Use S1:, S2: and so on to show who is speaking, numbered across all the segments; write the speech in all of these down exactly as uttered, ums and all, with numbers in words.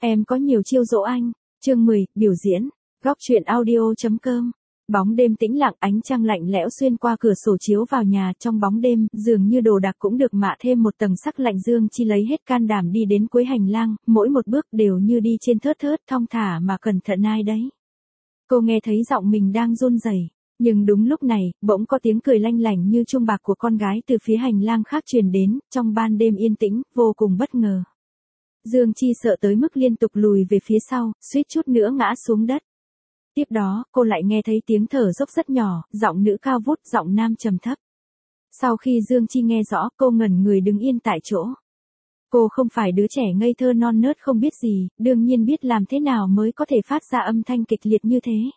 S1: Em có nhiều chiêu dỗ anh. Chương mười, biểu diễn. Góc truyện audio.com. Bóng đêm tĩnh lặng, ánh trăng lạnh lẽo xuyên qua cửa sổ chiếu vào nhà. Trong bóng đêm, dường như đồ đạc cũng được mạ thêm một tầng sắc lạnh. Dương Chi lấy hết can đảm đi đến cuối hành lang, mỗi một bước đều như đi trên thớt thớt, thong thả mà cẩn thận ai đấy. Cô nghe thấy giọng mình đang run rẩy, nhưng đúng lúc này, bỗng có tiếng cười lanh lảnh như chuông bạc của con gái từ phía hành lang khác truyền đến. Trong ban đêm yên tĩnh, vô cùng bất ngờ. Dương Chi sợ tới mức liên tục lùi về phía sau, suýt chút nữa ngã xuống đất. Tiếp đó, cô lại nghe thấy tiếng thở dốc rất nhỏ, giọng nữ cao vút, giọng nam trầm thấp. Sau khi Dương Chi nghe rõ, cô ngẩn người đứng yên tại chỗ. Cô không phải đứa trẻ ngây thơ non nớt không biết gì, đương nhiên biết làm thế nào mới có thể phát ra âm thanh kịch liệt như thế.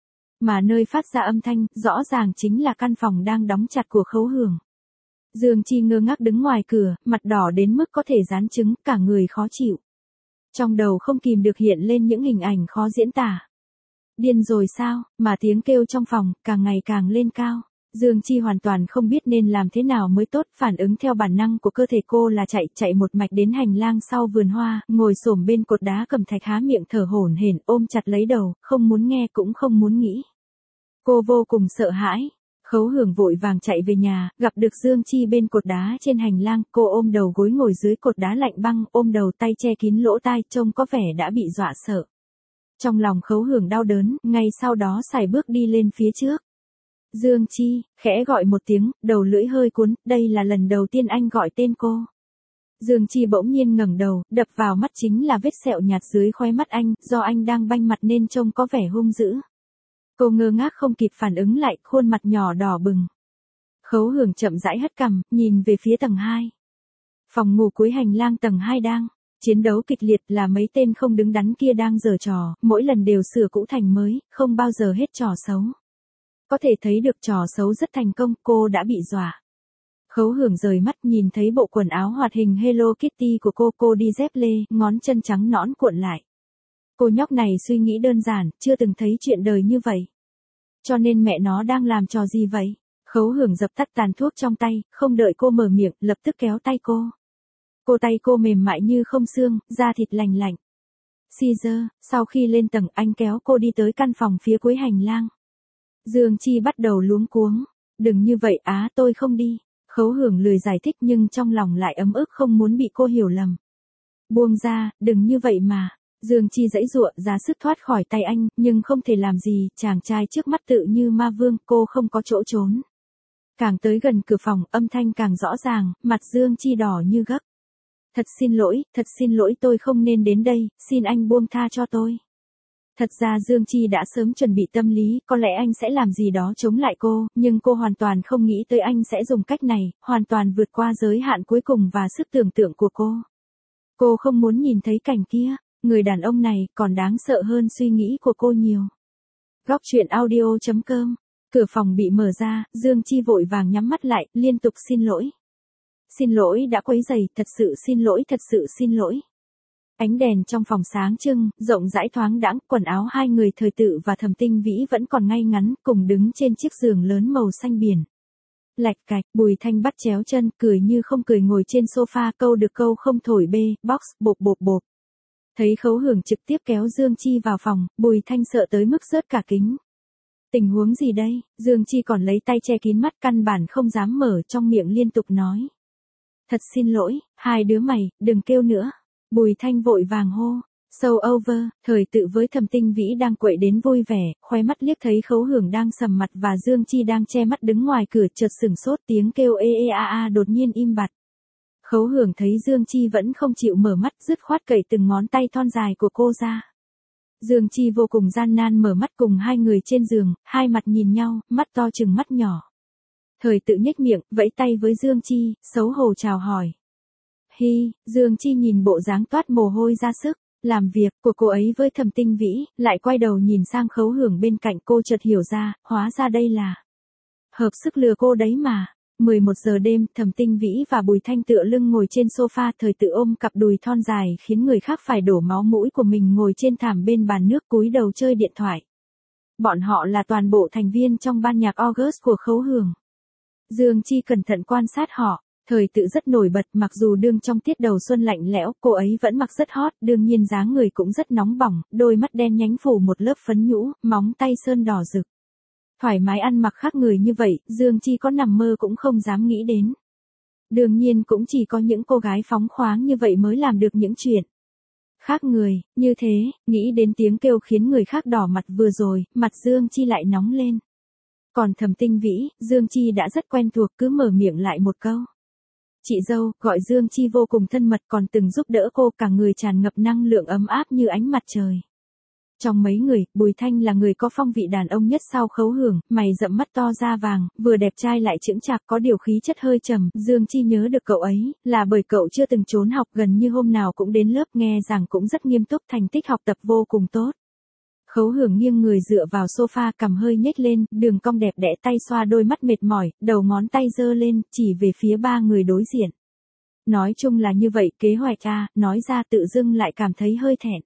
S1: Mà nơi phát ra âm thanh, rõ ràng chính là căn phòng đang đóng chặt của Khấu Hường. Dương Chi ngơ ngác đứng ngoài cửa, mặt đỏ đến mức có thể dán trứng, cả người khó chịu. Trong đầu không kìm được hiện lên những hình ảnh khó diễn tả. Điên rồi sao, mà tiếng kêu trong phòng, càng ngày càng lên cao. Dương Chi hoàn toàn không biết nên làm thế nào mới tốt, phản ứng theo bản năng của cơ thể cô là chạy, chạy một mạch đến hành lang sau vườn hoa, ngồi xổm bên cột đá cầm thạch há miệng thở hổn hển, ôm chặt lấy đầu, không muốn nghe cũng không muốn nghĩ. Cô vô cùng sợ hãi. Khấu Hường vội vàng chạy về nhà, gặp được Dương Chi bên cột đá trên hành lang, cô ôm đầu gối ngồi dưới cột đá lạnh băng, ôm đầu tay che kín lỗ tai, trông có vẻ đã bị dọa sợ. Trong lòng Khấu Hường đau đớn, ngay sau đó sải bước đi lên phía trước. Dương Chi, khẽ gọi một tiếng, đầu lưỡi hơi cuốn, đây là lần đầu tiên anh gọi tên cô. Dương Chi bỗng nhiên ngẩng đầu, đập vào mắt chính là vết sẹo nhạt dưới khóe mắt anh, do anh đang banh mặt nên trông có vẻ hung dữ. Cô ngơ ngác không kịp phản ứng lại, khuôn mặt nhỏ đỏ bừng. Khấu Hường chậm rãi hất cằm, nhìn về phía tầng hai. Phòng ngủ cuối hành lang tầng hai đang chiến đấu kịch liệt, là mấy tên không đứng đắn kia đang giở trò, mỗi lần đều sửa cũ thành mới, không bao giờ hết trò xấu. Có thể thấy được trò xấu rất thành công, cô đã bị dọa. Khấu Hường rời mắt nhìn thấy bộ quần áo hoạt hình Hello Kitty của cô, cô đi dép lê, ngón chân trắng nõn cuộn lại. Cô nhóc này suy nghĩ đơn giản, chưa từng thấy chuyện đời như vậy. Cho nên mẹ nó đang làm trò gì vậy? Khấu Hường dập tắt tàn thuốc trong tay, không đợi cô mở miệng, lập tức kéo tay cô. Cô tay cô mềm mại như không xương, da thịt lành lạnh. Caesar, sau khi lên tầng, anh kéo cô đi tới căn phòng phía cuối hành lang. Dương Chi bắt đầu luống cuống. Đừng như vậy á, tôi không đi. Khấu Hường lười giải thích nhưng trong lòng lại ấm ức không muốn bị cô hiểu lầm. Buông ra, đừng như vậy mà. Dương Chi giãy giụa ra sức thoát khỏi tay anh, nhưng không thể làm gì, chàng trai trước mắt tự như ma vương, cô không có chỗ trốn. Càng tới gần cửa phòng, âm thanh càng rõ ràng, mặt Dương Chi đỏ như gấc. Thật xin lỗi, thật xin lỗi, tôi không nên đến đây, xin anh buông tha cho tôi. Thật ra Dương Chi đã sớm chuẩn bị tâm lý, có lẽ anh sẽ làm gì đó chống lại cô, nhưng cô hoàn toàn không nghĩ tới anh sẽ dùng cách này, hoàn toàn vượt qua giới hạn cuối cùng và sức tưởng tượng của cô. Cô không muốn nhìn thấy cảnh kia. Người đàn ông này còn đáng sợ hơn suy nghĩ của cô nhiều. Góc truyện audio.com. Cửa phòng bị mở ra, Dương Chi vội vàng nhắm mắt lại, liên tục xin lỗi. Xin lỗi đã quấy rầy, thật sự xin lỗi, thật sự xin lỗi. Ánh đèn trong phòng sáng trưng, rộng rãi thoáng đãng, quần áo hai người Thời Tự và Thẩm Tinh Vĩ vẫn còn ngay ngắn, cùng đứng trên chiếc giường lớn màu xanh biển. Lạch cạch, Bùi Thanh bắt chéo chân, cười như không cười ngồi trên sofa, câu được câu không thổi bê, box, bộp bộp bộp. Thấy Khấu Hường trực tiếp kéo Dương Chi vào phòng, Bùi Thanh sợ tới mức rớt cả kính. Tình huống gì đây? Dương Chi còn lấy tay che kín mắt, căn bản không dám mở, trong miệng liên tục nói. Thật xin lỗi, hai đứa mày, đừng kêu nữa. Bùi Thanh vội vàng hô. Show over, Thời Tự với Thẩm Tinh Vĩ đang quậy đến vui vẻ, khoe mắt liếc thấy Khấu Hường đang sầm mặt và Dương Chi đang che mắt đứng ngoài cửa, chợt sửng sốt, tiếng kêu ê ê a a đột nhiên im bặt. Khấu Hường thấy Dương Chi vẫn không chịu mở mắt, dứt khoát cậy từng ngón tay thon dài của cô ra. Dương Chi vô cùng gian nan mở mắt cùng hai người trên giường, hai mặt nhìn nhau, mắt to chừng mắt nhỏ. Thời Tự nhếch miệng, vẫy tay với Dương Chi, xấu hổ chào hỏi. Hi, Dương Chi nhìn bộ dáng toát mồ hôi ra sức, làm việc của cô ấy với Thẩm Tinh Vĩ, lại quay đầu nhìn sang Khấu Hường bên cạnh, cô chợt hiểu ra, hóa ra đây là hợp sức lừa cô đấy mà. mười một giờ đêm, Thẩm Tinh Vĩ và Bùi Thanh tựa lưng ngồi trên sofa, Thời Tự ôm cặp đùi thon dài khiến người khác phải đổ máu mũi của mình ngồi trên thảm bên bàn nước cúi đầu chơi điện thoại. Bọn họ là toàn bộ thành viên trong ban nhạc August của Khấu Hường. Dương Chi cẩn thận quan sát họ. Thời tự rất nổi bật, mặc dù đương trong tiết đầu xuân lạnh lẽo, cô ấy vẫn mặc rất hot, đương nhiên dáng người cũng rất nóng bỏng, đôi mắt đen nhánh phủ một lớp phấn nhũ, móng tay sơn đỏ rực. Thoải mái ăn mặc khác người như vậy, Dương Chi có nằm mơ cũng không dám nghĩ đến. Đương nhiên cũng chỉ có những cô gái phóng khoáng như vậy mới làm được những chuyện khác người, như thế, nghĩ đến tiếng kêu khiến người khác đỏ mặt vừa rồi, mặt Dương Chi lại nóng lên. Còn Thẩm Tinh Vĩ, Dương Chi đã rất quen thuộc, cứ mở miệng lại một câu. Chị dâu, gọi Dương Chi vô cùng thân mật, còn từng giúp đỡ cô, cả người tràn ngập năng lượng ấm áp như ánh mặt trời. Trong mấy người, Bùi Thanh là người có phong vị đàn ông nhất sau Khấu Hưởng, mày rậm mắt to da vàng, vừa đẹp trai lại chững chạc, có điều khí chất hơi trầm. Dương Chi nhớ được cậu ấy, là bởi cậu chưa từng trốn học, gần như hôm nào cũng đến lớp, nghe giảng cũng rất nghiêm túc, thành tích học tập vô cùng tốt. Khấu Hưởng nghiêng người dựa vào sofa, cằm hơi nhếch lên, đường cong đẹp đẽ, tay xoa đôi mắt mệt mỏi, đầu ngón tay giơ lên, chỉ về phía ba người đối diện. Nói chung là như vậy, kế hoạch a, nói ra tự dưng lại cảm thấy hơi thẹn.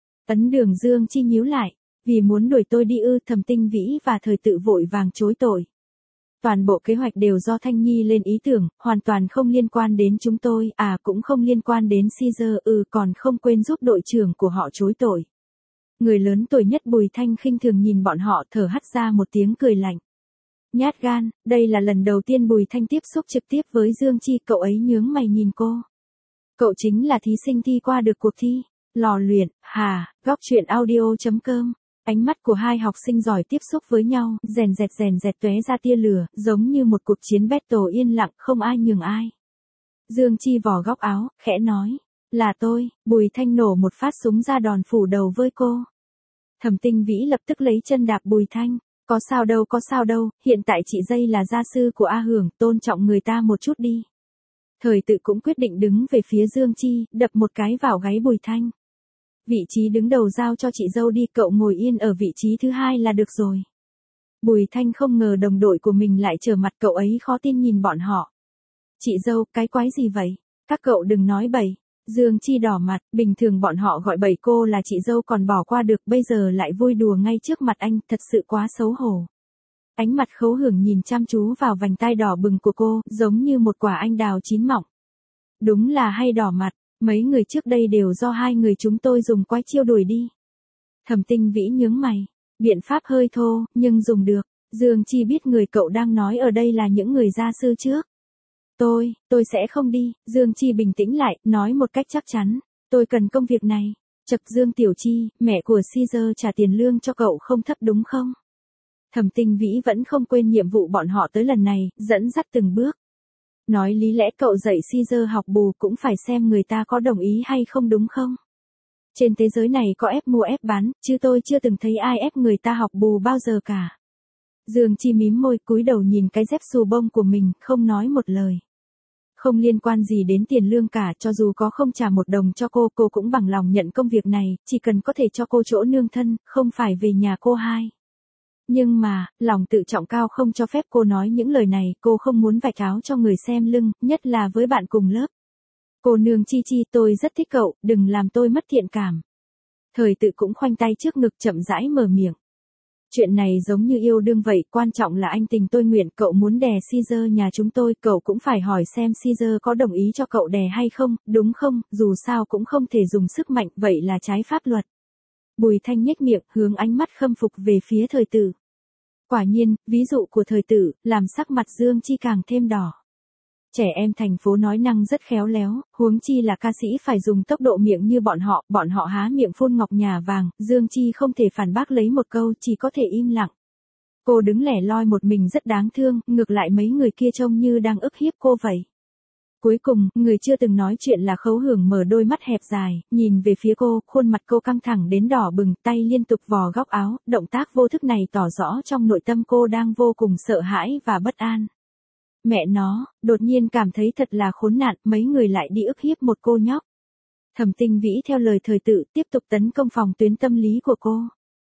S1: Ấn Đường Dương Chi nhíu lại, vì muốn đuổi tôi đi ư? Thẩm Tinh Vĩ và Thời tự vội vàng chối tội. Toàn bộ kế hoạch đều do Thanh Nhi lên ý tưởng, hoàn toàn không liên quan đến chúng tôi, à cũng không liên quan đến Caesar, ừ còn không quên giúp đội trưởng của họ chối tội. Người lớn tuổi nhất Bùi Thanh khinh thường nhìn bọn họ, thở hắt ra một tiếng cười lạnh. Nhát gan, đây là lần đầu tiên Bùi Thanh tiếp xúc trực tiếp với Dương Chi, cậu ấy nhướng mày nhìn cô. Cậu chính là thí sinh thi qua được cuộc thi. Lò luyện, hà, góc truyện audio chấm com. Ánh mắt của hai học sinh giỏi tiếp xúc với nhau, rèn rẹt rèn rẹt tóe ra tia lửa, giống như một cuộc chiến battle yên lặng, không ai nhường ai. Dương Chi vò góc áo, khẽ nói, là tôi. Bùi Thanh nổ một phát súng ra đòn phủ đầu với cô. Thẩm Tinh Vĩ lập tức lấy chân đạp Bùi Thanh, có sao đâu có sao đâu, hiện tại chị dây là gia sư của A Hưởng, tôn trọng người ta một chút đi. Thời tự cũng quyết định đứng về phía Dương Chi, đập một cái vào gáy Bùi Thanh. Vị trí đứng đầu giao cho chị dâu đi, cậu ngồi yên ở vị trí thứ hai là được rồi. Bùi Thanh không ngờ đồng đội của mình lại trở mặt, cậu ấy khó tin nhìn bọn họ. Chị dâu, cái quái gì vậy? Các cậu đừng nói bậy. Dương Chi đỏ mặt, bình thường bọn họ gọi bậy cô là chị dâu còn bỏ qua được, bây giờ lại vui đùa ngay trước mặt anh, thật sự quá xấu hổ. Ánh mặt Khấu Hưởng nhìn chăm chú vào vành tai đỏ bừng của cô, giống như một quả anh đào chín mọng. Đúng là hay đỏ mặt. Mấy người trước đây đều do hai người chúng tôi dùng quái chiêu đuổi đi. Thẩm Tinh Vĩ nhướng mày, biện pháp hơi thô, nhưng dùng được. Dương Chi biết người cậu đang nói ở đây là những người gia sư trước. Tôi, tôi sẽ không đi. Dương Chi bình tĩnh lại, nói một cách chắc chắn. Tôi cần công việc này. Chậc Dương Tiểu Chi, mẹ của Caesar trả tiền lương cho cậu không thấp đúng không? Thẩm Tinh Vĩ vẫn không quên nhiệm vụ bọn họ tới lần này, dẫn dắt từng bước. Nói lý lẽ cậu dạy Caesar học bù cũng phải xem người ta có đồng ý hay không đúng không? Trên thế giới này có ép mua ép bán, chứ tôi chưa từng thấy ai ép người ta học bù bao giờ cả. Dương Chi mím môi, cúi đầu nhìn cái dép xù bông của mình, không nói một lời. Không liên quan gì đến tiền lương cả, cho dù có không trả một đồng cho cô, cô cũng bằng lòng nhận công việc này, chỉ cần có thể cho cô chỗ nương thân, không phải về nhà cô hai. Nhưng mà, lòng tự trọng cao không cho phép cô nói những lời này, cô không muốn vạch áo cho người xem lưng, nhất là với bạn cùng lớp. Cô nương Chi Chi, tôi rất thích cậu, đừng làm tôi mất thiện cảm. Thời tự cũng khoanh tay trước ngực chậm rãi mở miệng. Chuyện này giống như yêu đương vậy, quan trọng là anh tình tôi nguyện, cậu muốn đè Caesar nhà chúng tôi, cậu cũng phải hỏi xem Caesar có đồng ý cho cậu đè hay không, đúng không, dù sao cũng không thể dùng sức mạnh, vậy là trái pháp luật. Bùi Thanh nhếch miệng, hướng ánh mắt khâm phục về phía thời tử. Quả nhiên, ví dụ của thời tử, làm sắc mặt Dương Chi càng thêm đỏ. Trẻ em thành phố nói năng rất khéo léo, huống chi là ca sĩ phải dùng tốc độ miệng như bọn họ, bọn họ há miệng phun ngọc nhà vàng, Dương Chi không thể phản bác lấy một câu, chỉ có thể im lặng. Cô đứng lẻ loi một mình rất đáng thương, ngược lại mấy người kia trông như đang ức hiếp cô vậy. Cuối cùng, người chưa từng nói chuyện là Khấu Hưởng mở đôi mắt hẹp dài, nhìn về phía cô, khuôn mặt cô căng thẳng đến đỏ bừng, tay liên tục vò góc áo, động tác vô thức này tỏ rõ trong nội tâm cô đang vô cùng sợ hãi và bất an. Mẹ nó, đột nhiên cảm thấy thật là khốn nạn, mấy người lại đi ức hiếp một cô nhóc. Thẩm Tinh Vĩ theo lời thời tự tiếp tục tấn công phòng tuyến tâm lý của cô.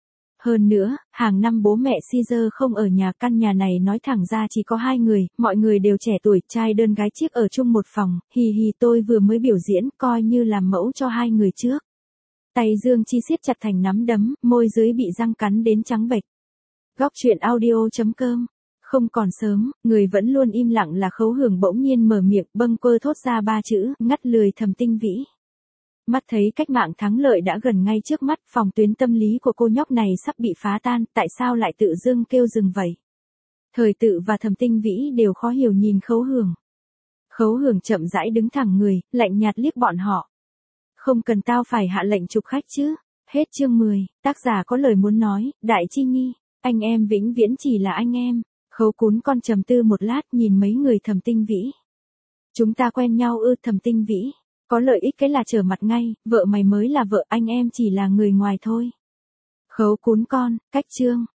S1: Hơn nữa, hàng năm bố mẹ Caesar không ở nhà, căn nhà này nói thẳng ra chỉ có hai người, mọi người đều trẻ tuổi, trai đơn gái chiếc ở chung một phòng, hì hì tôi vừa mới biểu diễn, coi như làm mẫu cho hai người trước. Tay Dương Chi siết chặt thành nắm đấm, môi dưới bị răng cắn đến trắng bệch. Góc truyện audio chấm com Không còn sớm, người vẫn luôn im lặng là Khấu Hưởng bỗng nhiên mở miệng bâng quơ thốt ra ba chữ, ngắt lười Thẩm Tinh Vĩ. Mắt thấy cách mạng thắng lợi đã gần ngay trước mắt, phòng tuyến tâm lý của cô nhóc này sắp bị phá tan, tại sao lại tự dưng kêu dừng vậy? Thời Tự và Thẩm Tinh Vĩ đều khó hiểu nhìn Khấu Hưởng. Khấu Hưởng chậm rãi đứng thẳng người, lạnh nhạt liếc bọn họ. Không cần tao phải hạ lệnh chụp khách chứ. Hết chương mười, tác giả có lời muốn nói, Đại Chi Nhi, anh em vĩnh viễn chỉ là anh em. Khấu Cún Con trầm tư một lát nhìn mấy người Thẩm Tinh Vĩ. Chúng ta quen nhau ư? Thẩm Tinh Vĩ. Có lợi ích cái là trở mặt ngay, vợ mày mới là vợ, anh em chỉ là người ngoài thôi. Khấu Cún Con, cách chương.